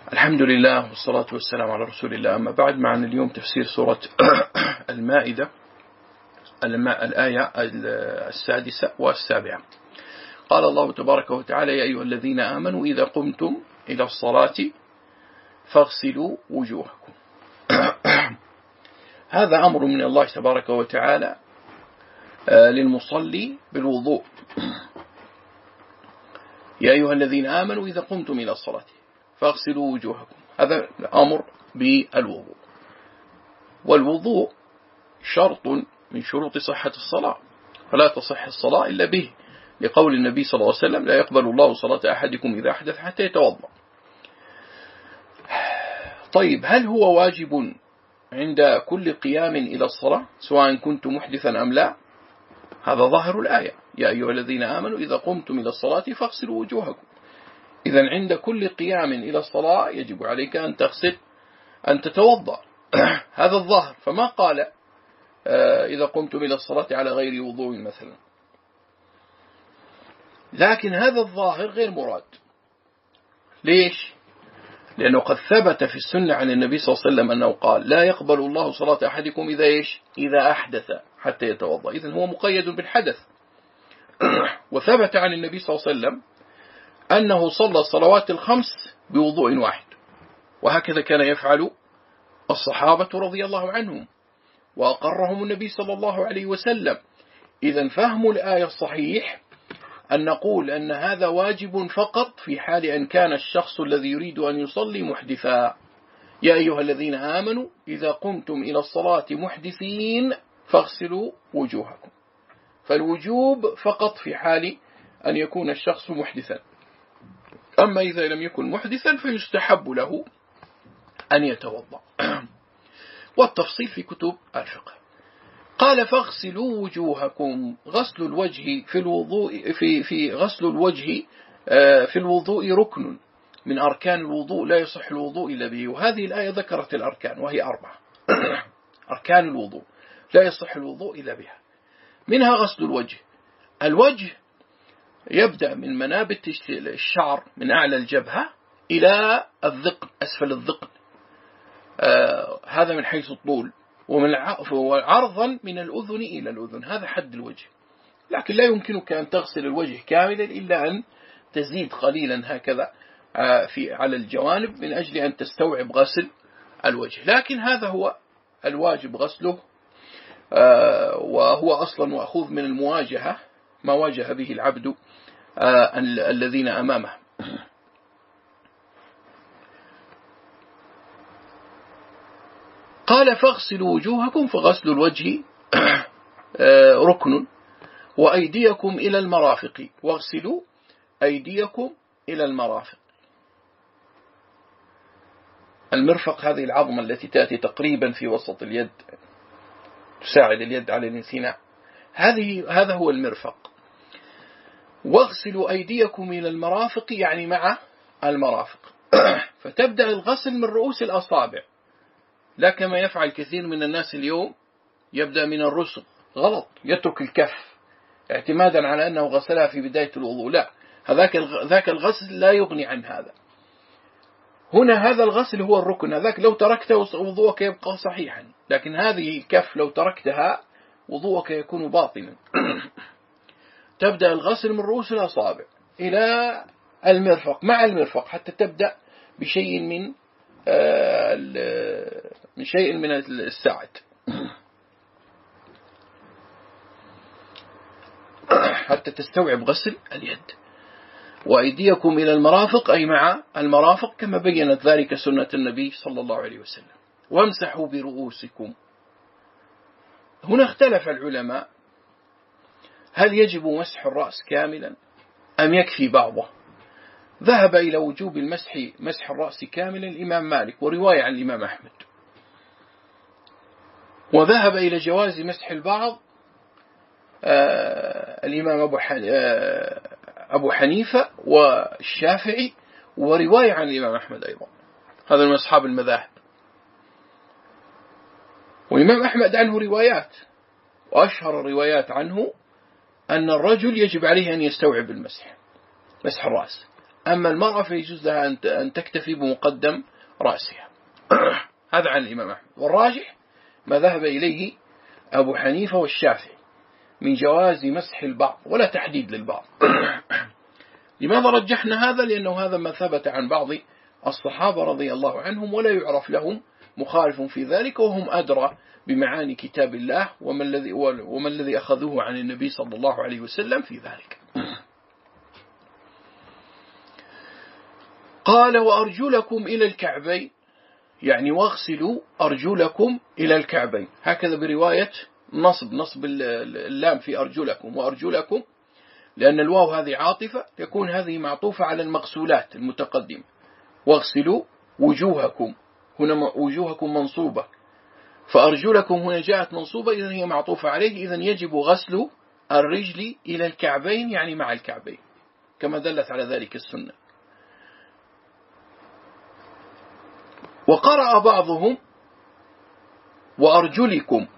الحمد لله والصلاة والسلام على رسول الله. أما بعد، معنا اليوم تفسير سورة المائدة، الآية 6 و7. قال الله تبارك وتعالى: يا أيها الذين آمنوا إذا قمتم إلى الصلاة فاغسلوا وجوهكم. هذا أمر من الله تبارك وتعالى للمصلي بالوضوء. يا أيها الذين آمنوا إذا قمتم إلى الصلاة فاغسلوا وجوهكم. هذا الأمر بالوضوء، والوضوء شرط من شروط صحة الصلاة، فلا تصح الصلاة إلا به، لقول النبي صلى الله عليه وسلم: لا يقبل الله صلاة أحدكم إذا أحدث حتى يتوضأ. طيب، هل هو واجب عند كل قيام إلى الصلاة سواء كنت محدثا أم لا؟ هذا ظاهر الآية: يا أيها الذين آمنوا إذا قمتم إلى الصلاة فاغسلوا وجوهكم. إذن عند كل قيام إلى الصلاة يجب عليك أن تغسل، أن تتوضأ. هذا الظاهر، فما قال إذا قمتم إلى الصلاة على غير وضوء مثلا. لكن هذا الظاهر غير مراد. ليش؟ لأنه قد ثبت في السنة عن النبي صلى الله عليه وسلم أنه قال: لا يقبل الله صلاة أحدكم إذا أحدث حتى يتوضأ. إذن هو مقيد بالحدث. وثبت عن النبي صلى الله عليه وسلم أنه صلى الصلوات الخمس بوضوء واحد، وهكذا كان يفعل الصحابة رضي الله عنهم، وأقرهم النبي صلى الله عليه وسلم. إذن فهم الآية الصحيح أن نقول أن هذا واجب فقط في حال أن كان الشخص الذي يريد أن يصلي محدثا. يا أيها الذين آمنوا إذا قمتم إلى الصلاة محدثين فاغسلوا وجوهكم. فالوجوب فقط في حال أن يكون الشخص محدثا. أما إذا لم يكن محدثا فيستحب له أن يتوضأ. والتفصيل في كتب الفقه. قال: فاغسلوا وجوهكم. غسل الوجه في الوضوء في غسل الوجه في الوضوء ركن من أركان الوضوء، لا يصح الوضوء إلا به. وهذه الآية ذكرت الأركان وهي 4 أركان الوضوء لا يصح الوضوء إلا بها. منها غسل الوجه. الوجه يبدأ من منابت الشعر من أعلى الجبهة إلى الذقن، أسفل الذقن، هذا من حيث الطول، وعرضا من الأذن إلى الأذن، هذا حد الوجه. لكن لا يمكنك أن تغسل الوجه كاملا إلا أن تزيد قليلا هكذا على الجوانب من أجل أن تستوعب غسل الوجه. لكن هذا هو الواجب غسله، وهو أصلا مأخوذ من المواجهة، ما واجه به العبد الذين أمامه. قال: فاغسلوا وجوهكم. فغسل الوجه ركن. وأيديكم إلى المرافق. واغسلوا أيديكم إلى المرافق. المرفق هذه العظمة التي تأتي تقريبا في وسط اليد، تساعد اليد على الانثناء، هذا هو المرفق. واغسلوا أيديكم إلى المرافق، يعني مع المرافق. فتبدأ الغسل من رؤوس الأصابع، لا كما يفعل كثير من الناس اليوم، يبدأ من الرسغ. غلط، يترك الكف اعتمادا على أنه غسلها في بداية الوضوء. لا، ذاك الغسل لا يغني عن هذا. هنا هذا الغسل هو الركن، هذاك لو تركته وضوءك يبقى صحيحا، لكن هذه الكف لو تركتها وضوءك يكون باطلا. تبدأ الغسل من رؤوس الأصابع إلى المرفق، مع المرفق، حتى تبدأ بشيء من الساعد، حتى تستوعب غسل اليد. وأيديكم إلى المرافق، أي مع المرافق، كما بيّنت ذلك سنة النبي صلى الله عليه وسلم. وامسحوا برؤوسكم. هنا اختلف العلماء: هل يجب مسح الرأس كاملا أم يكفي بعضه؟ ذهب إلى وجوب مسح الرأس كاملا الإمام مالك، ورواية عن الإمام أحمد. وذهب إلى جواز مسح البعض الإمام أبو حنيفة والشافعي، ورواية عن الإمام أحمد أيضا. هذا من أصحاب المذاهب. والإمام أحمد عنه روايات، وأشهر الروايات عنه أن الرجل يجب عليه أن يستوعب مسح الرأس. أما المرأة فيجوز لها أن تكتفي بمقدم رأسها. هذا عن الإمام أحمد. والراجح ما ذهب إليه أبو حنيفة والشافعي من جواز مسح البعض ولا تحديد للبعض. لماذا رجحنا هذا؟ لأنه هذا ما ثبت عن بعض الصحابة رضي الله عنهم، ولا يعرف لهم مخالف في ذلك، وهم أدرى بمعاني كتاب الله وما الذي أخذوه عن النبي صلى الله عليه وسلم في ذلك. قال وأرجلكم إلى الكعبين، يعني واغسلوا أرجلكم إلى الكعبين، هكذا برواية نصب اللام في أرجلكم وأرجلكم، لأن الواو هذه عاطفة، يكون هذه معطوفة على المغسولات المتقدمة. واغسلوا وجوهكم، هنا وجوهكم منصوبة، فأرجلكم هنا جاءت منصوبة، إذن هي معطوفة عليه، إذن يجب غسل الرجل إلى الكعبين، يعني مع الكعبين، كما دلت على ذلك السنة. وقرأ بعضهم وأرجلكم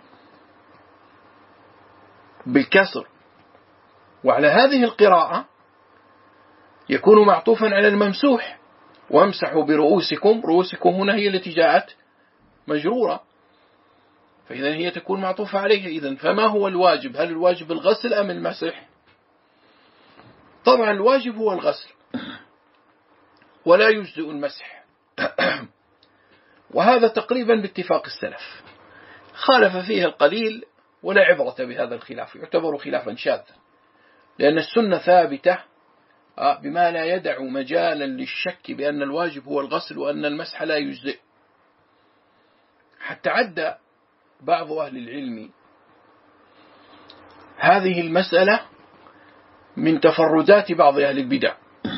بالكسر، وعلى هذه القراءة يكون معطوفا على الممسوح، وامسحوا برؤوسكم، رؤوسكم هنا هي التي جاءت مجرورة، فإذا هي تكون معطوفة عليها. إذن فما هو الواجب؟ هل الواجب الغسل أم المسح؟ طبعا الواجب هو الغسل، ولا يجزئ المسح. وهذا تقريبا باتفاق السلف، خالف فيه القليل ولا عبرة بهذا الخلاف، يعتبر خلافا شاذا، لأن السنة ثابتة بما لا يدع مجالا للشك بأن الواجب هو الغسل وأن المسح لا يجزئ. حتى عد بعض أهل العلم هذه المسألة من تفردات بعض أهل البدع،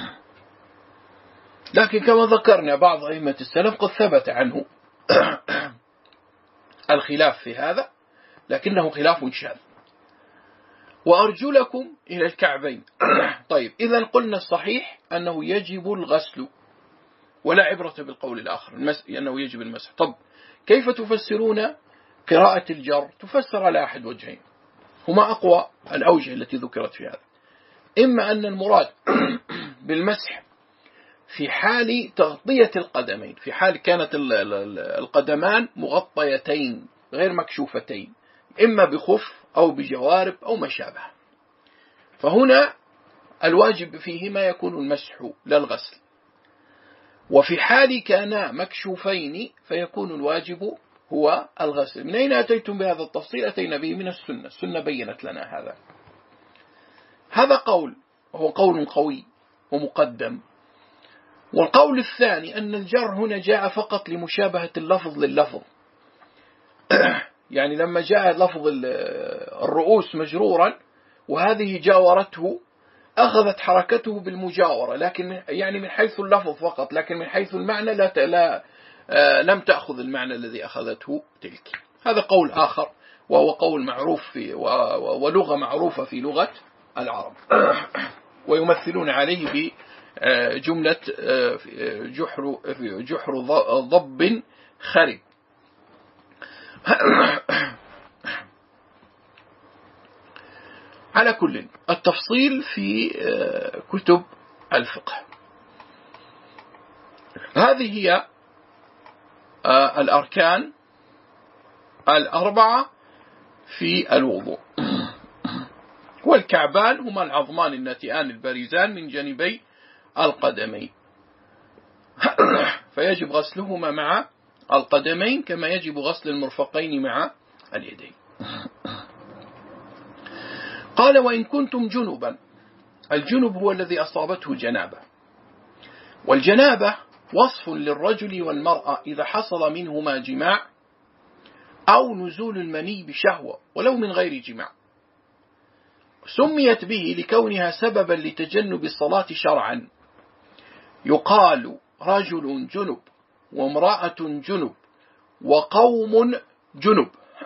لكن كما ذكرنا بعض أئمة السلف قد ثبت عنه الخلاف في هذا، لكنه خلاف شاذ. وأرجلكم إلى الكعبين. طيب إذا قلنا الصحيح أنه يجب الغسل ولا عبرة بالقول الآخر أنه يجب المسح. طب كيف تفسرون قراءة الجر؟ تفسر على أحد وجهين، هما أقوى الأوجه التي ذكرت في هذا. إما أن المراد بالمسح في حال تغطية القدمين، في حال كانت القدمان مغطيتين غير مكشوفتين، إما بخف أو بجوارب أو ما شابه، فهنا الواجب فيهما يكون المسح لا الغسل. وفي حال كانا مكشوفين فيكون الواجب هو الغسل. من أين أتيتم بهذا التفصيل؟ أتينا به من السنة، السنة بينت لنا هذا. هذا قول وهو قول قوي ومقدم. والقول الثاني أن الجر هنا جاء فقط لمشابهة اللفظ لللفظ، يعني لما جاء لفظ الرؤوس مجرورا وهذه جاورته أخذت حركته بالمجاورة، لكن يعني من حيث اللفظ فقط، لكن من حيث المعنى لم تأخذ المعنى الذي أخذته تلك. هذا قول آخر، وهو قول معروف ولغة معروفة في لغة العرب، ويمثلون عليه بجملة جحر ضب خرب. على كل التفصيل في كتب الفقه. هذه هي الأركان الأربعة في الوضوء. والكعبان هما العظمان الناتئان البارزان من جانبي القدمين، فيجب غسلهما مع القدمين كما يجب غسل المرفقين مع اليدين. قال وإن كنتم جنبا، الجنب هو الذي أصابته جنابة، والجنابة وصف للرجل والمرأة إذا حصل منهما جماع أو نزول المني بشهوة ولو من غير جماع، سميت به لكونها سببا لتجنب الصلاة شرعا. يقال رجل جنب وامرأة جنب وقوم جنب.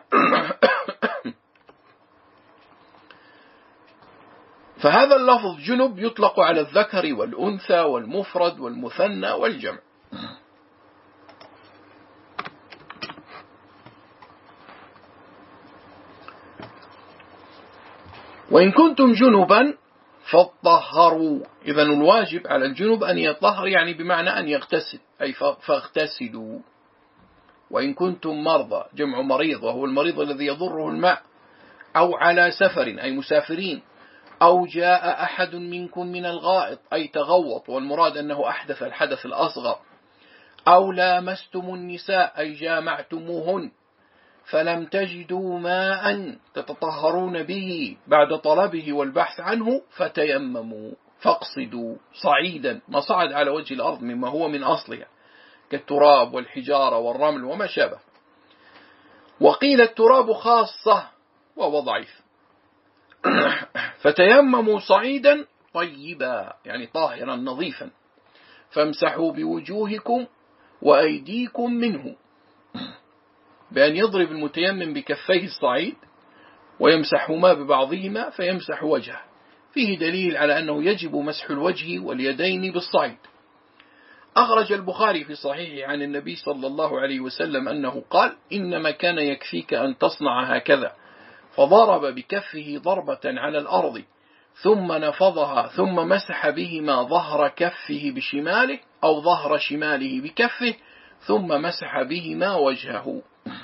فهذا اللفظ جنب يطلق على الذكر والأنثى والمفرد والمثنى والجمع. وإن كنتم جنبا فطهروا. إذن الواجب على الجنب أن يطهر، يعني بمعنى أن يغتسل، أي فاغتسلوا. وإن كنتم مرضى، جمع مريض، وهو المريض الذي يضره الماء، أو على سفر أي مسافرين، أو جاء أحد منكم من الغائط أي تغوط، والمراد أنه أحدث الحدث الأصغر، أو لامستم النساء أي جامعتموهن، فلم تجدوا ماء تتطهرون به بعد طلبه والبحث عنه، فتيمموا، فاقصدوا صعيدا، ما صعد على وجه الأرض مما هو من أصلها كالتراب والحجارة والرمل وما شابه. وقيل التراب خاصة وهو ضعيف. فتيمموا صعيدا طيبا يعني طاهرا نظيفا، فامسحوا بوجوهكم وأيديكم منه، بأن يضرب المتيمم بكفيه الصعيد ويمسحهما ببعضهما فيمسح وجهه. فيه دليل على أنه يجب مسح الوجه واليدين بالصعيد. أخرج البخاري في صحيحه عن النبي صلى الله عليه وسلم أنه قال: إنما كان يكفيك أن تصنع هكذا، فضرب بكفه ضربة على الأرض ثم نفضها ثم مسح بهما ظهر كفه بشماله أو ظهر شماله بكفه ثم مسح بهما وجهه.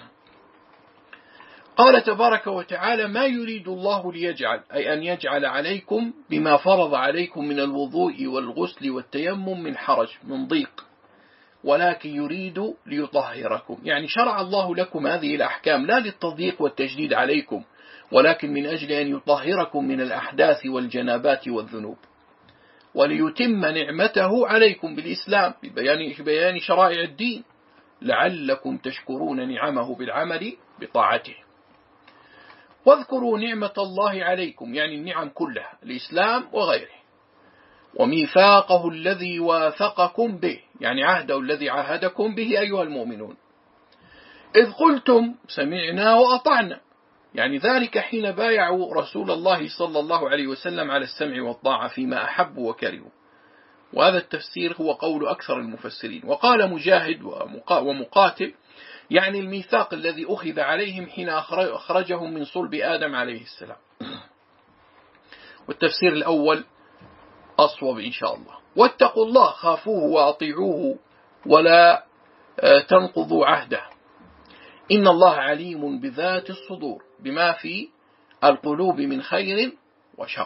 قال تبارك وتعالى: ما يريد الله ليجعل، أي أن يجعل عليكم بما فرض عليكم من الوضوء والغسل والتيمم من حرج، من ضيق، ولكن يريد ليطهركم. يعني شرع الله لكم هذه الأحكام لا للتضييق والتجديد عليكم، ولكن من أجل أن يطهركم من الأحداث والجنابات والذنوب، وليتم نعمته عليكم بالإسلام ببيان شرائع الدين، لعلكم تشكرون نعمه بالعمل بطاعته. واذكروا نعمة الله عليكم، يعني النعم كلها، الإسلام وغيره، وميثاقه الذي واثقكم به، يعني عهده الذي عاهدكم به أيها المؤمنون، إذ قلتم سمعنا وأطعنا، يعني ذلك حين بايعوا رسول الله صلى الله عليه وسلم على السمع والطاعة فيما أحبوا وكرهوا. وهذا التفسير هو قول أكثر المفسرين. وقال مجاهد ومقاتل: يعني الميثاق الذي أخذ عليهم حين أخرجهم من صلب آدم عليه السلام. والتفسير الأول أصوب إن شاء الله. واتقوا الله، خافوه وأطيعوه ولا تنقضوا عهده، إن الله عليم بذات الصدور، بما في القلوب من خير وشر.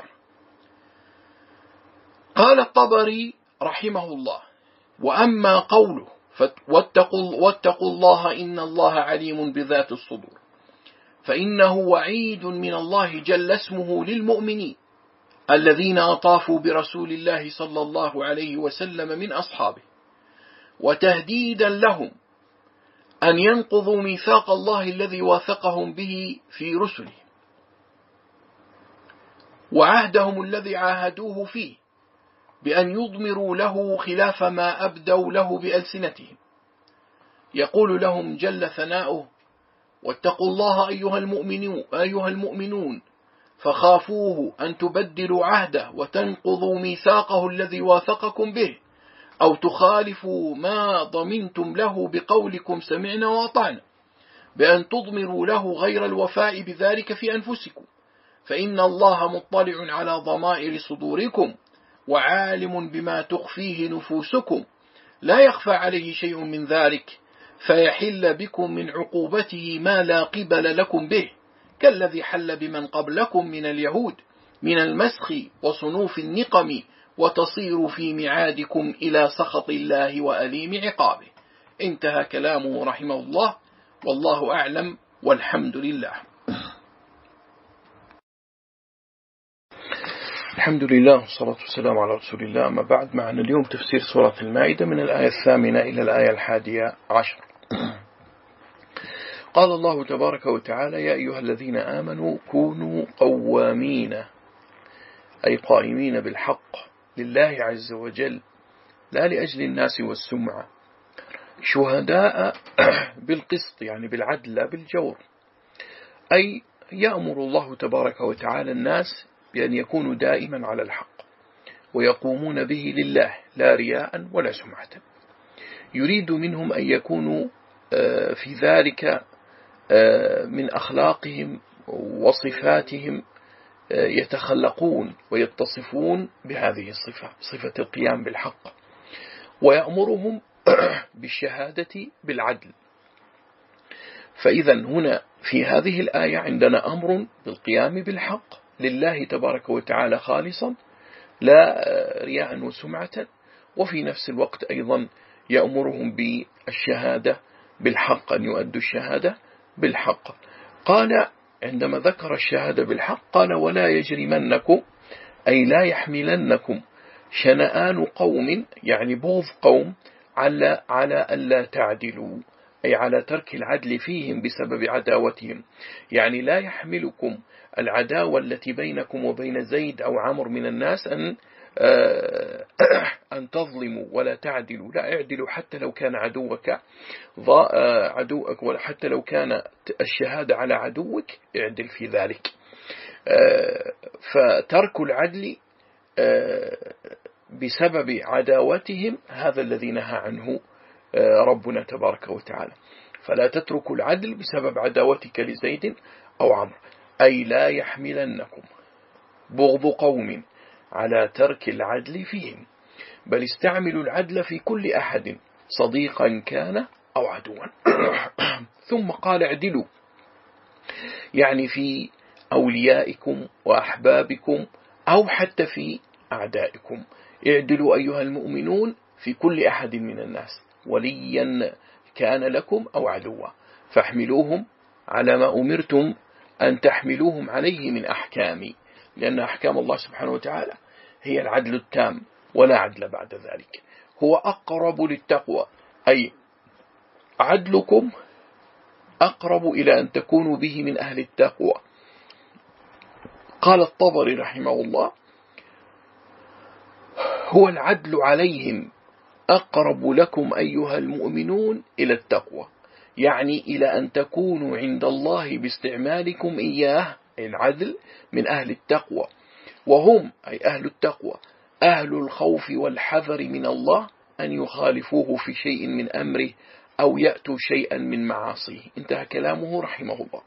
قال الطبري رحمه الله: وأما قوله واتقوا الله إن الله عليم بذات الصدور، فإنه وعيد من الله جل اسمه للمؤمنين الذين أطافوا برسول الله صلى الله عليه وسلم من أصحابه، وتهديدا لهم أن ينقضوا ميثاق الله الذي واثقهم به في رسله، وعهدهم الذي عاهدوه فيه، بأن يضمروا له خلاف ما أبدوا له بألسنتهم. يقول لهم جل ثناؤه: واتقوا الله أيها المؤمنون فخافوه أن تبدلوا عهده وتنقضوا ميثاقه الذي واثقكم به، أو تخالفوا ما ضمنتم له بقولكم سمعنا وأطعنا، بأن تضمروا له غير الوفاء بذلك في أنفسكم، فإن الله مطلع على ضمائر صدوركم وعالم بما تخفيه نفوسكم، لا يخفى عليه شيء من ذلك، فيحل بكم من عقوبته ما لا قبل لكم به، كالذي حل بمن قبلكم من اليهود من المسخ وصنوف النقم، وتصير في ميعادكم إلى سخط الله وأليم عقابه. انتهى كلامه رحمه الله، والله أعلم، والحمد لله. الحمد لله والصلاة والسلام على رسول الله. أما بعد، معنا اليوم تفسير سورة المائدة من الآية 8 إلى الآية 11. قال الله تبارك وتعالى: يا أيها الذين آمنوا كونوا قوامين، أي قائمين بالحق لله عز وجل، لا لأجل الناس والسمعة، شهداء بالقسط، يعني بالعدل لا بالجور. أي يأمر الله تبارك وتعالى الناس بأن يكونوا دائما على الحق ويقومون به لله لا رياء ولا سمعة. يريد منهم أن يكونوا في ذلك من أخلاقهم وصفاتهم يتخلقون ويتصفون بهذه الصفة، صفة القيام بالحق، ويأمرهم بالشهادة بالعدل. فإذا هنا في هذه الآية عندنا أمر بالقيام بالحق لله تبارك وتعالى خالصا لا رياء وسمعة، وفي نفس الوقت أيضا يأمرهم بالشهادة بالحق، أن يؤدوا الشهادة بالحق. قال عندما ذكر الشهادة بالحق قال ولا يجرمنكم، أي لا يحملنكم شنآن قوم، يعني بغض قوم، على ألا تعدلوا، أي على ترك العدل فيهم بسبب عداوتهم. يعني لا يحملكم العداوة التي بينكم وبين زيد أو عمرو من الناس أن تظلموا ولا تعدلوا، لا اعدلوا حتى لو كان عدوك وحتى لو كان الشهادة على عدوك اعدل في ذلك. فترك العدل بسبب عداوتهم هذا الذي نهى عنه ربنا تبارك وتعالى. فلا تتركوا العدل بسبب عداوتك لزيد أو عمرو، أي لا يحملنكم بغض قوم على ترك العدل فيهم، بل استعملوا العدل في كل أحد صديقا كان أو عدوا. ثم قال اعدلوا، يعني في أوليائكم وأحبابكم أو حتى في أعدائكم. اعدلوا أيها المؤمنون في كل أحد من الناس، وليا كان لكم أو عدوا، فاحملوهم على ما أمرتم أن تحملوهم عليه من أحكامي، لأن أحكام الله سبحانه وتعالى هي العدل التام ولا عدل بعد ذلك. هو أقرب للتقوى، أي عدلكم أقرب إلى أن تكونوا به من أهل التقوى. قال الطبري رحمه الله هو العدل عليهم أقرب لكم أيها المؤمنون إلى التقوى، يعني إلى أن تكونوا عند الله باستعمالكم إياه العدل من أهل التقوى، وهم أي أهل التقوى أهل الخوف والحذر من الله أن يخالفوه في شيء من أمره أو يأتوا شيئا من معاصيه. انتهى كلامه رحمه الله.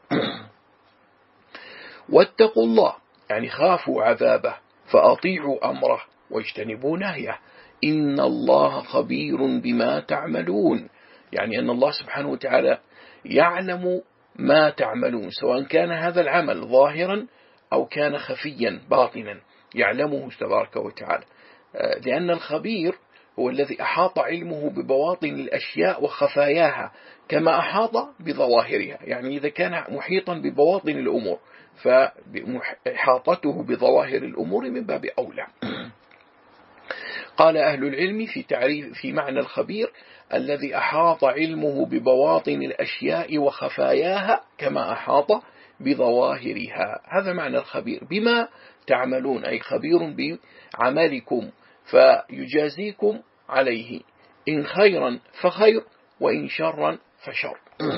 واتقوا الله، يعني خافوا عذابه فأطيعوا أمره واجتنبوا نهيه، إن الله خبير بما تعملون، يعني أن الله سبحانه وتعالى يعلم ما تعملون، سواء كان هذا العمل ظاهرا أو كان خفيا باطنا، يعلمه تبارك وتعالى، لأن الخبير هو الذي أحاط علمه ببواطن الأشياء وخفاياها كما أحاط بظواهرها. يعني إذا كان محيطا ببواطن الأمور فإحاطته بظواهر الأمور من باب أولى. قال أهل العلم في معنى الخبير الذي أحاط علمه ببواطن الأشياء وخفاياها كما أحاط بظواهرها، هذا معنى الخبير بما تعملون، أي خبير بعملكم فيجازيكم عليه، إن خيرا فخير وإن شرا فشر.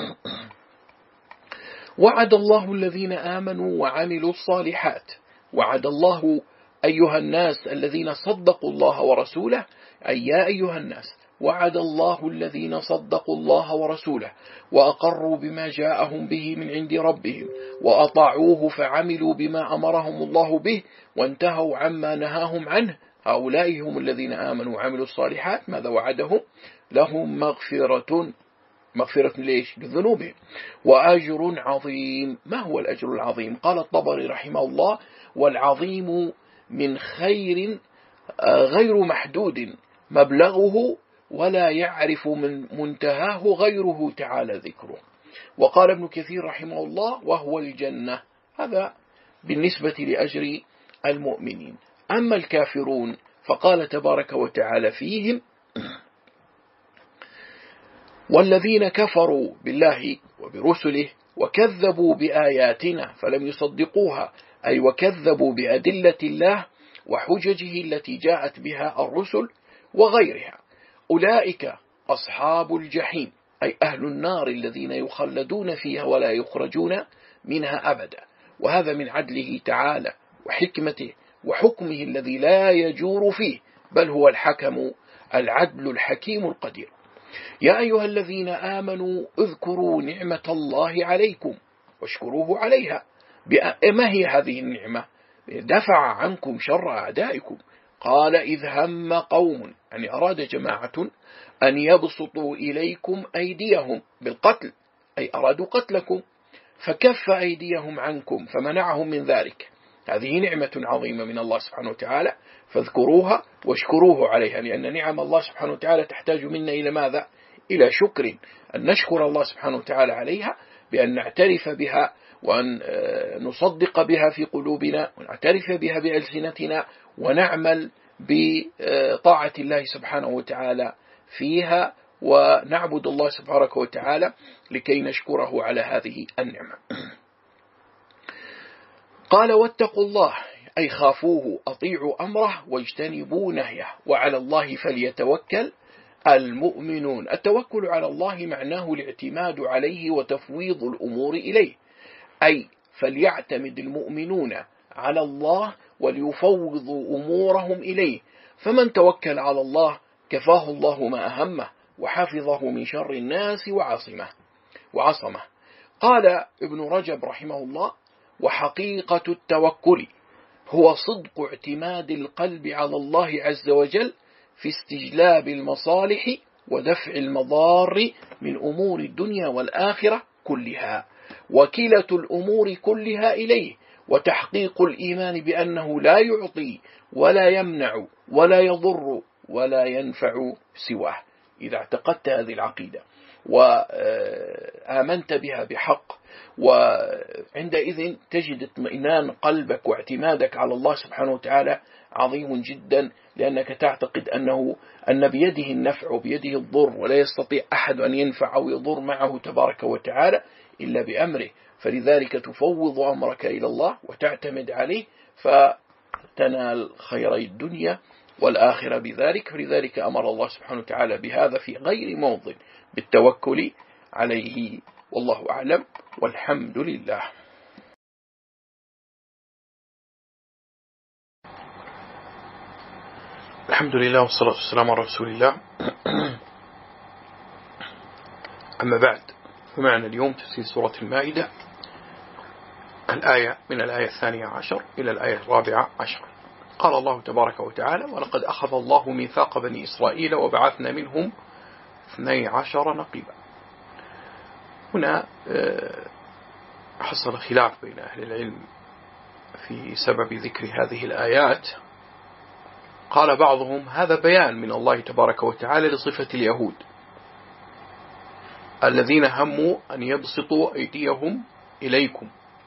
وعد الله الذين آمنوا وعملوا الصالحات، وعد الله أيها الناس الذين صدقوا الله ورسوله، أي يا أيها الناس وعد الله الذين صدقوا الله ورسوله وأقروا بما جاءهم به من عند ربهم وأطاعوه فعملوا بما أمرهم الله به وانتهوا عما نهاهم عنه، هؤلاء هم الذين آمنوا وعملوا الصالحات. ماذا وعدهم؟ لهم مغفرة ليش؟ لذنوبهم، وأجر عظيم. ما هو الأجر العظيم؟ قال الطبري رحمه الله والعظيم من خير غير محدود مبلغه ولا يعرف من منتهاه غيره تعالى ذكره. وقال ابن كثير رحمه الله وهو الجنة. هذا بالنسبة لأجر المؤمنين. أما الكافرون فقال تبارك وتعالى فيهم والذين كفروا بالله وبرسله وكذبوا بآياتنا فلم يصدقوها، أي وكذبوا بأدلة الله وحججه التي جاءت بها الرسل وغيرها، أولئك أصحاب الجحيم، أي أهل النار الذين يخلدون فيها ولا يخرجون منها أبدا. وهذا من عدله تعالى وحكمته وحكمه الذي لا يجور فيه، بل هو الحكم العدل الحكيم القدير. يا أيها الذين آمنوا اذكروا نعمة الله عليكم واشكروه عليها. ما هي هذه النعمة؟ دفع عنكم شر أعدائكم. قال إذ هم قوم، يعني أراد جماعة أن يبسطوا إليكم أيديهم بالقتل، أي أرادوا قتلكم، فكف أيديهم عنكم فمنعهم من ذلك. هذه نعمة عظيمة من الله سبحانه وتعالى، فاذكروها واشكروه عليها، لأن نعم الله سبحانه وتعالى تحتاج منا إلى ماذا؟ إلى شكر، أن نشكر الله سبحانه وتعالى عليها بأن نعترف بها، وأن نصدق بها في قلوبنا، ونعترف بها بألسنتنا، ونعمل بطاعة الله سبحانه وتعالى فيها، ونعبد الله سبحانه وتعالى لكي نشكره على هذه النعمة. قال واتقوا الله، أي خافوه، أطيعوا أمره واجتنبوا نهيه، وعلى الله فليتوكل المؤمنون. التوكل على الله معناه الاعتماد عليه وتفويض الأمور إليه، أي فليعتمد المؤمنون على الله وليفوضوا أمورهم إليه، فمن توكل على الله كفاه الله ما أهمه وحفظه من شر الناس وعصمه. قال ابن رجب رحمه الله: وحقيقة التوكل هو صدق اعتماد القلب على الله عز وجل في استجلاب المصالح ودفع المضار من أمور الدنيا والآخرة كلها، وكلة الأمور كلها إليه، وتحقيق الإيمان بأنه لا يعطي ولا يمنع ولا يضر ولا ينفع سواه. إذا اعتقدت هذه العقيدة وآمنت بها بحق، وعندئذ تجد اطمئنان قلبك واعتمادك على الله سبحانه وتعالى عظيم جدا، لأنك تعتقد أن بيده النفع وبيده الضر، ولا يستطيع أحد أن ينفع أو يضر معه تبارك وتعالى إلا بأمره، فلذلك تفوض أمرك إلى الله وتعتمد عليه، فتنال خيري الدنيا والآخرة بذلك. فلذلك أمر الله سبحانه وتعالى بهذا في غير موضع، بالتوكل عليه. والله أعلم، والحمد لله. الحمد لله والصلاة والسلام على رسول الله. أما بعد، فمعنا اليوم تفسير سورة المائدة، الآية من الآية 12 إلى الآية 14. قال الله تبارك وتعالى: ولقد أخذ الله ميثاق بني إسرائيل وبعثنا منهم 12 نقيبا. هنا حصل خلاف بين أهل العلم في سبب ذكر هذه الآيات. قال بعضهم: هذا بيان من الله تبارك وتعالى لصفة اليهود الذين هموا أن يبسطوا أيديهم إليكم،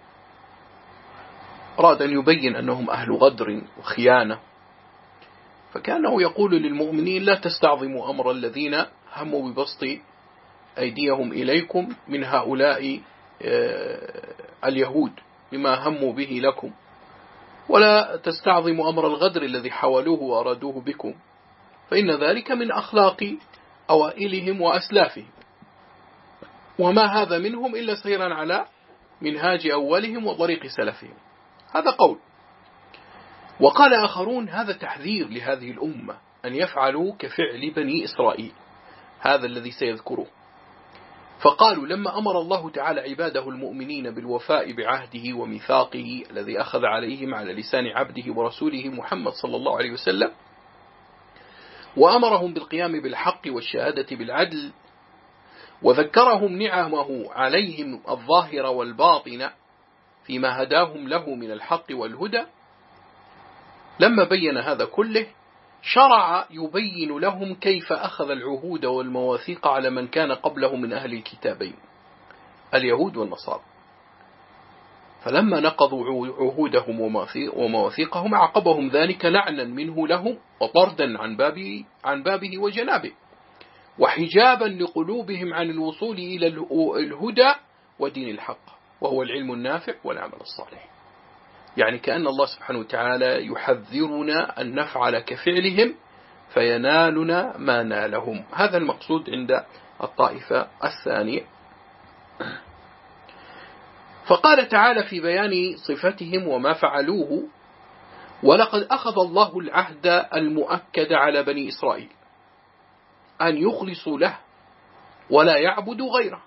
أراد أن يبين أنهم أهل غدر وخيانة، فكانه يقول للمؤمنين: لا تستعظموا أمر الذين هموا ببسط أيديهم إليكم من هؤلاء اليهود بما هموا به لكم، ولا تستعظموا أمر الغدر الذي حاولوه وأرادوه بكم، فإن ذلك من أخلاق أوائلهم وأسلافهم، وما هذا منهم إلا سيرا على منهاج أولهم وطريق سلفهم. هذا قول. وقال آخرون: هذا تحذير لهذه الأمة أن يفعلوا كفعل بني إسرائيل، هذا الذي سيذكره. فقالوا: لما أمر الله تعالى عباده المؤمنين بالوفاء بعهده وميثاقه الذي أخذ عليهم على لسان عبده ورسوله محمد صلى الله عليه وسلم، وأمرهم بالقيام بالحق والشهادة بالعدل، وذكرهم نعمه عليهم الظاهرة والباطنة فيما هداهم له من الحق والهدى، لما بين هذا كله شرع يبين لهم كيف أخذ العهود والمواثيق على من كان قبله من أهل الكتابين اليهود والنصارى، فلما نقضوا عهودهم ومواثيقهم عاقبهم ذلك لعنا منه لهم وطردا عن بابه وجنابه، وحجابا لقلوبهم عن الوصول إلى الهدى ودين الحق، وهو العلم النافع والعمل الصالح. يعني كأن الله سبحانه وتعالى يحذرنا أن نفعل كفعلهم فينالنا ما نالهم. هذا المقصود عند الطائفة الثانية. فقال تعالى في بيان صفتهم وما فعلوه: ولقد أخذ الله العهد المؤكد على بني إسرائيل أن يخلصوا له ولا يعبدوا غيره،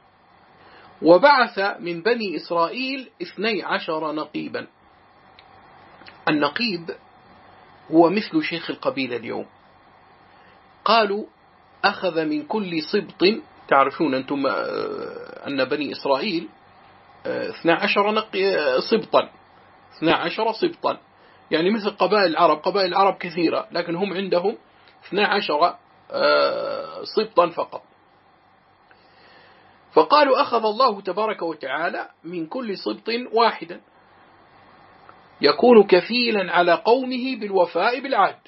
وبعث من بني إسرائيل 12 نقيبا، النقيب هو مثل شيخ القبيلة اليوم. قالوا أخذ من كل سبط، تعرفون أنتم أن بني إسرائيل 12 سبطا، 12 سبطا، يعني مثل قبائل العرب. قبائل العرب كثيرة لكن هم عندهم 12 سبطا فقط. فقالوا أخذ الله تبارك وتعالى من كل سبط واحدا يكون كفيلا على قومه بالوفاء بالعهد.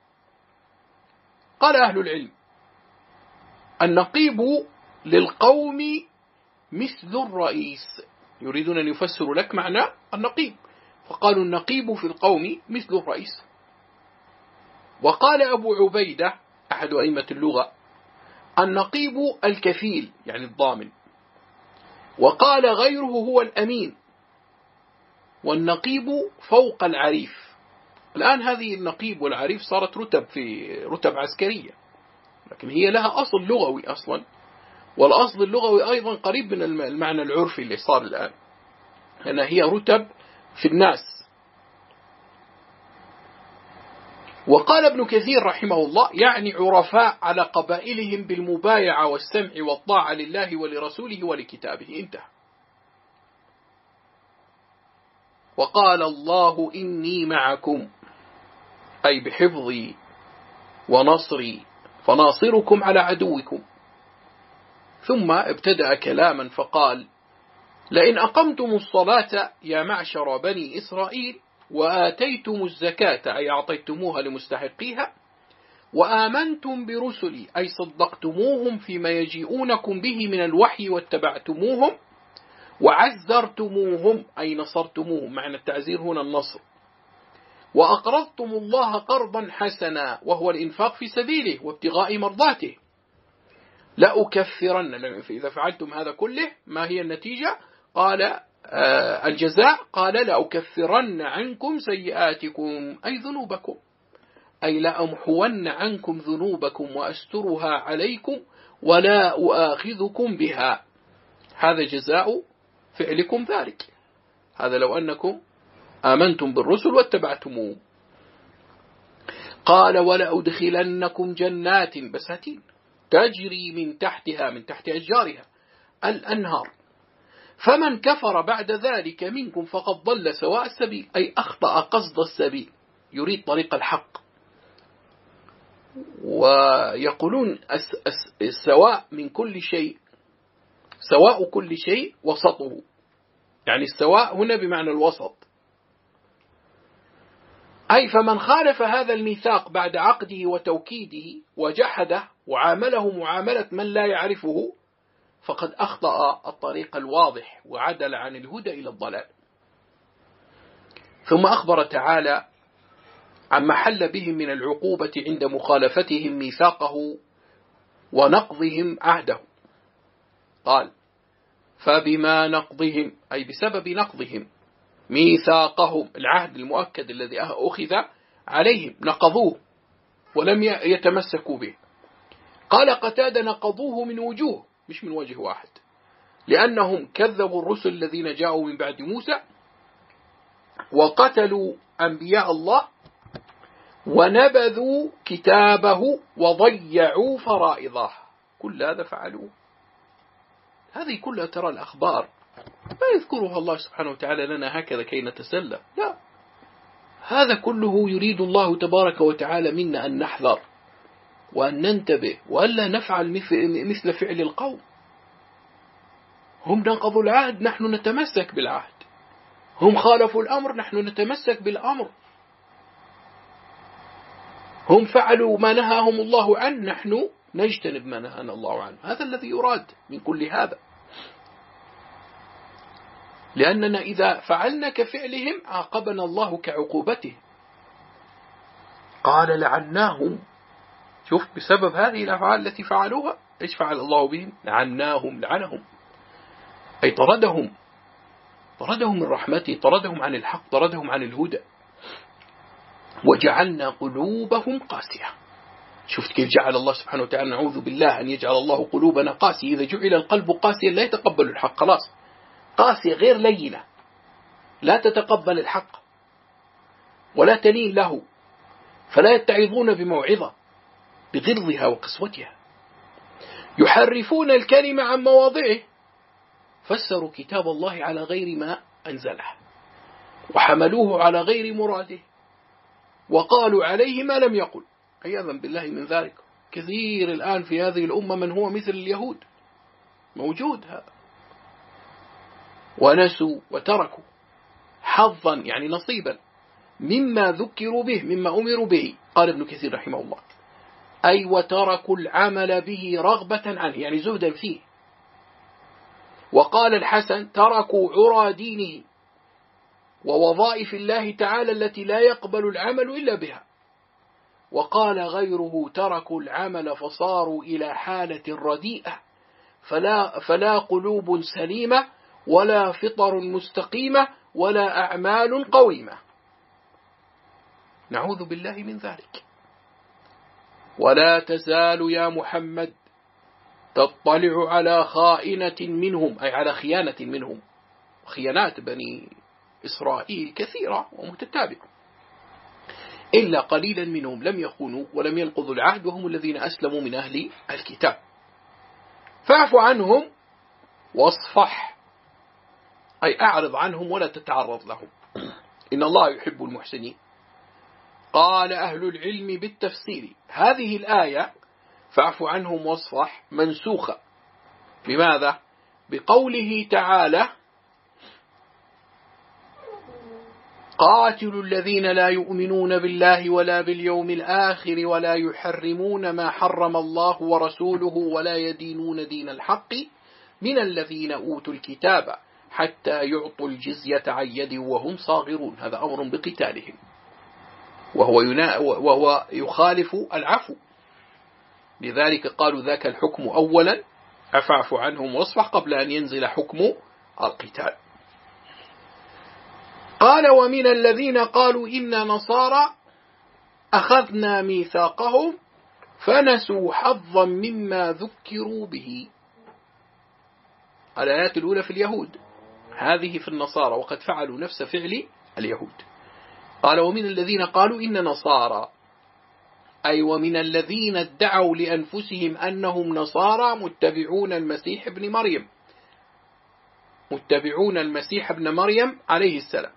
قال أهل العلم النقيب للقوم مثل الرئيس، يريدون أن يفسروا لك معنى النقيب، فقالوا النقيب في القوم مثل الرئيس. وقال أبو عبيدة أحد أئمة اللغة النقيب الكفيل يعني الضامن، وقال غيره هو الأمين، والنقيب فوق العريف. الآن هذه النقيب والعريف صارت رتب في رتب عسكرية، لكن هي لها أصل لغوي أصلا، والأصل اللغوي أيضا قريب من المعنى العرفي اللي صار الآن، لأن هي رتب في الناس. وقال ابن كثير رحمه الله يعني عرفاء على قبائلهم بالمبايعة والسمع والطاعة لله ولرسوله ولكتابه. انتهى. وقال الله إني معكم أي بحفظي ونصري فناصركم على عدوكم. ثم ابتدأ كلاما فقال لئن أقمتم الصلاة يا معشر بني إسرائيل وآتيتم الزكاة أي أعطيتموها لمستحقيها وآمنتم برسلي أي صدقتموهم فيما يجيئونكم به من الوحي واتبعتموهم وعزرتموهم أي نصرتموهم، معنى التعزير هنا النصر، وأقرضتم الله قرضا حسنا وهو الإنفاق في سبيله وابتغاء مرضاته لأكفرن. إذا فعلتم هذا كله ما هي النتيجة؟ قال الجزاء، قال لأكفرن عنكم سيئاتكم أي ذنوبكم، أي لأمحون عنكم ذنوبكم وأسترها عليكم ولا أؤاخذكم بها. هذا جزاء فعلكم ذلك. هذا لو أنكم آمنتم بالرسل واتبعتموه. قال ولأدخلنكم جنات بساتين تجري من تحتها من تحت أشجارها الأنهار فمن كفر بعد ذلك منكم فقد ضل سواء السبيل أي أخطأ قصد السبيل، يريد طريق الحق. ويقولون السواء من كل شيء، سواء كل شيء وسطه، يعني السواء هنا بمعنى الوسط، أي فمن خالف هذا الميثاق بعد عقده وتوكيده وجحده وعامله معاملة من لا يعرفه فقد أخطأ الطريق الواضح وعدل عن الهدى إلى الضلال. ثم أخبر تعالى عما حل بهم من العقوبة عند مخالفتهم ميثاقه ونقضهم عهده. قال فبما نقضهم أي بسبب نقضهم ميثاقهم العهد المؤكد الذي أخذ عليهم نقضوه ولم يتمسكوا به. قال قتادة نقضوه من وجوه مش من وجه واحد، لأنهم كذبوا الرسل الذين جاءوا من بعد موسى وقتلوا أنبياء الله ونبذوا كتابه وضيعوا فرائضه. كل هذا فعلوه. هذه كلها ترى الأخبار ما يذكرها الله سبحانه وتعالى لنا هكذا كي نتسلى، لا، هذا كله يريد الله تبارك وتعالى منا أن نحذر وأن ننتبه وألا نفعل مثل فعل القوم. هم نقضوا العهد نحن نتمسك بالعهد، هم خالفوا الأمر نحن نتمسك بالأمر، هم فعلوا ما نهاهم الله عنه نحن نجتنب ما نهانا الله عنه. هذا الذي يراد من كل هذا، لأننا إذا فعلنا كفعلهم عاقبنا الله كعقوبته. قال لعناهم، شوف بسبب هذه الأفعال التي فعلوها إيش فعل الله بهم؟ لعناهم، لعنهم أي طردهم من رحمته، طردهم عن الحق، طردهم عن الهدى. وجعلنا قلوبهم قاسية. شفت كيف جعل الله سبحانه وتعالى؟ نعوذ بالله أن يجعل الله قلوبنا قاسية. إذا جعل القلب قاسيا لا يتقبل الحق، خلاص قاسية غير لينة لا تتقبل الحق. ولا تلين له، فلا يتعظون بموعظة بغلظها وقسوتها، يحرفون الكلمة عن مواضعه، فسروا كتاب الله على غير ما أنزله، وحملوه على غير مراده، وقالوا عليه ما لم يقل، عياذا بالله من ذلك. كثير الآن في هذه الأمة من هو مثل اليهود، موجود هذا. ونسوا وتركوا حظا، يعني نصيبا، مما ذكروا به، مما أمروا به. قال ابن كثير رحمه الله: أي وتركوا العمل به رغبة عنه، يعني زهدا فيه. وقال الحسن: تركوا عرى دينه ووظائف الله تعالى التي لا يقبل العمل إلا بها. وقال غيره: تركوا العمل فصاروا إلى حالة رديئة، فلا قلوب سليمة ولا فطر مستقيمة ولا أعمال قويمة. نعوذ بالله من ذلك. ولا تزال يا محمد تطلع على خائنة منهم، أي على خيانة منهم، خيانات بني إسرائيل كثيرة ومتتابعة، إلا قليلا منهم لم يخونوا ولم ينقضوا العهد، وهم الذين أسلموا من أهل الكتاب. فاعف عنهم واصفح، أي أعرض عنهم ولا تتعرض لهم، إن الله يحب المحسنين. قال أهل العلم بالتفسير: هذه الآية فاعف عنهم واصفح منسوخة. بماذا؟ بقوله تعالى: قاتلوا الذين لا يؤمنون بالله ولا باليوم الآخر ولا يحرمون ما حرم الله ورسوله ولا يدينون دين الحق من الذين أوتوا الكتاب حتى يعطوا الجزية عن يد وهم صاغرون. هذا أمر بقتالهم، وهو يخالف العفو، لذلك قالوا ذاك الحكم أولا فاعف عنهم واصفح قبل أن ينزل حكم القتال. قال: ومن الذين قالوا إنا نصارى أخذنا ميثاقهم فنسوا حظا مما ذكروا به. الآيات الأولى في اليهود، هذه في النصارى، وقد فعلوا نفس فعل اليهود. قال: ومن الذين قالوا إن نصارى، أي ومن الذين ادعوا لأنفسهم أنهم نصارى متبعون المسيح ابن مريم، متبعون المسيح ابن مريم عليه السلام،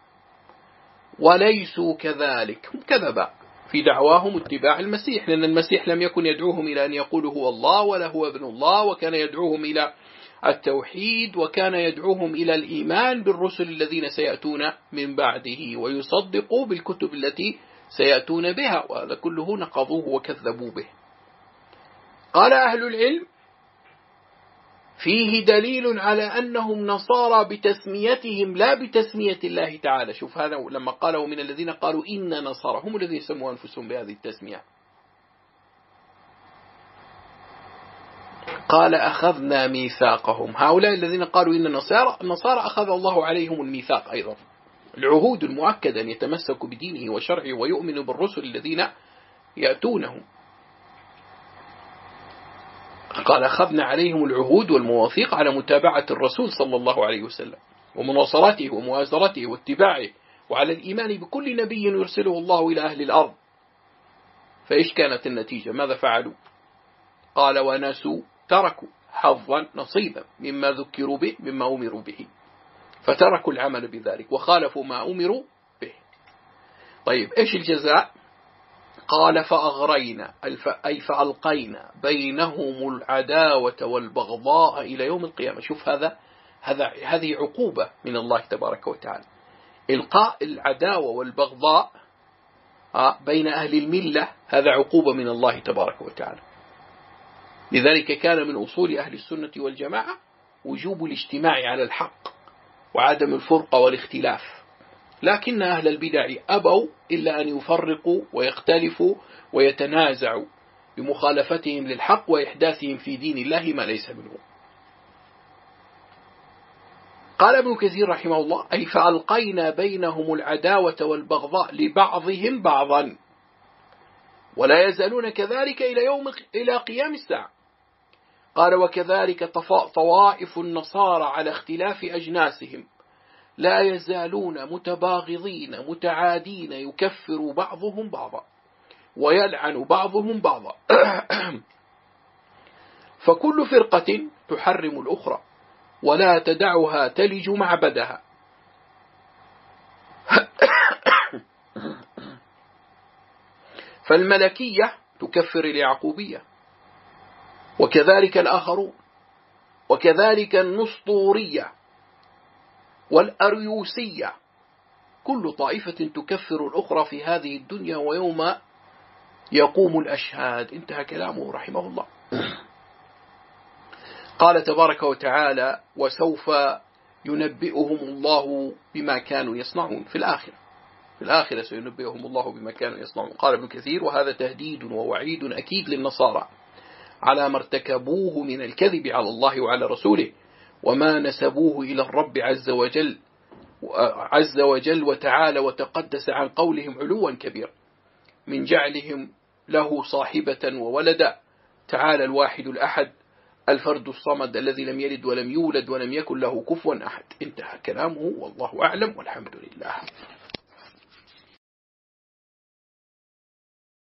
وليسوا كذلك، هم كذبا في دعواهم اتباع المسيح، لأن المسيح لم يكن يدعوهم إلى أن يقولوا هو الله ولا هو ابن الله، وكان يدعوهم إلى التوحيد، وكان يدعوهم إلى الإيمان بالرسل الذين سيأتون من بعده، ويصدقوا بالكتب التي سيأتون بها، وهذا كله نقضوه وكذبوا به. قال أهل العلم: فيه دليل على أنهم نصارى بتسميتهم لا بتسمية الله تعالى. شوف هذا لما قالوا من الذين قالوا إن نصارى، هم الذين سموا أنفسهم بهذه التسمية. قال: أخذنا ميثاقهم، هؤلاء الذين قالوا إن النصارى أخذ الله عليهم الميثاق أيضا، العهود المؤكدة أن يتمسكوا بدينه وشرعه ويؤمنوا بالرسل الذين يأتونهم. قال: أخذنا عليهم العهود والمواثيق على متابعة الرسول صلى الله عليه وسلم ومناصرته ومؤازرته واتباعه، وعلى الإيمان بكل نبي يرسله الله إلى أهل الأرض. فإيش كانت النتيجة؟ ماذا فعلوا؟ قال: ونسوا، تركوا حظا نصيبا مما ذكروا به، مما أمروا به، فتركوا العمل بذلك وخالفوا ما أمروا به. طيب إيش الجزاء؟ قال: فأغرينا، أي فألقينا بينهم العداوة والبغضاء إلى يوم القيامة. شوف هذه عقوبة من الله تبارك وتعالى، إلقاء العداوة والبغضاء بين أهل الملة، هذا عقوبة من الله تبارك وتعالى. لذلك كان من أصول أهل السنة والجماعة وجوب الاجتماع على الحق وعدم الفرقة والاختلاف، لكن أهل البدع أبوا إلا أن يفرقوا ويختلفوا ويتنازعوا بمخالفتهم للحق وإحداثهم في دين الله ما ليس منه. قال ابن كثير رحمه الله: أي فألقينا بينهم العداوة والبغضاء لبعضهم بعضا، ولا يزالون كذلك إلى قيام الساعة. قال: وكذلك طوائف النصارى على اختلاف أجناسهم لا يزالون متباغضين متعادين يكفر بعضهم بعضا ويلعن بعضهم بعضا فكل فرقة تحرم الأخرى ولا تدعها تلج معبدها فالملكية تكفر اليعقوبية وكذلك الآخرون وكذلك النسطورية والأريوسية، كل طائفة تكفر الأخرى في هذه الدنيا ويوم يقوم الأشهاد. انتهى كلامه رحمه الله. قال تبارك وتعالى وسوف ينبئهم الله بما كانوا يصنعون في الآخرة سينبئهم الله بما كانوا يصنعون. قال ابن كثير وهذا تهديد ووعيد أكيد للنصارى على ما ارتكبوه من الكذب على الله وعلى رسوله وما نسبوه إلى الرب عز وجل وتعالى وتقدس عن قولهم علوا كبيرا من جعلهم له صاحبة وولدا. تعالى الواحد الأحد الفرد الصمد الذي لم يلد ولم يولد ولم يكن له كفوا أحد. انتهى كلامه والله أعلم والحمد لله.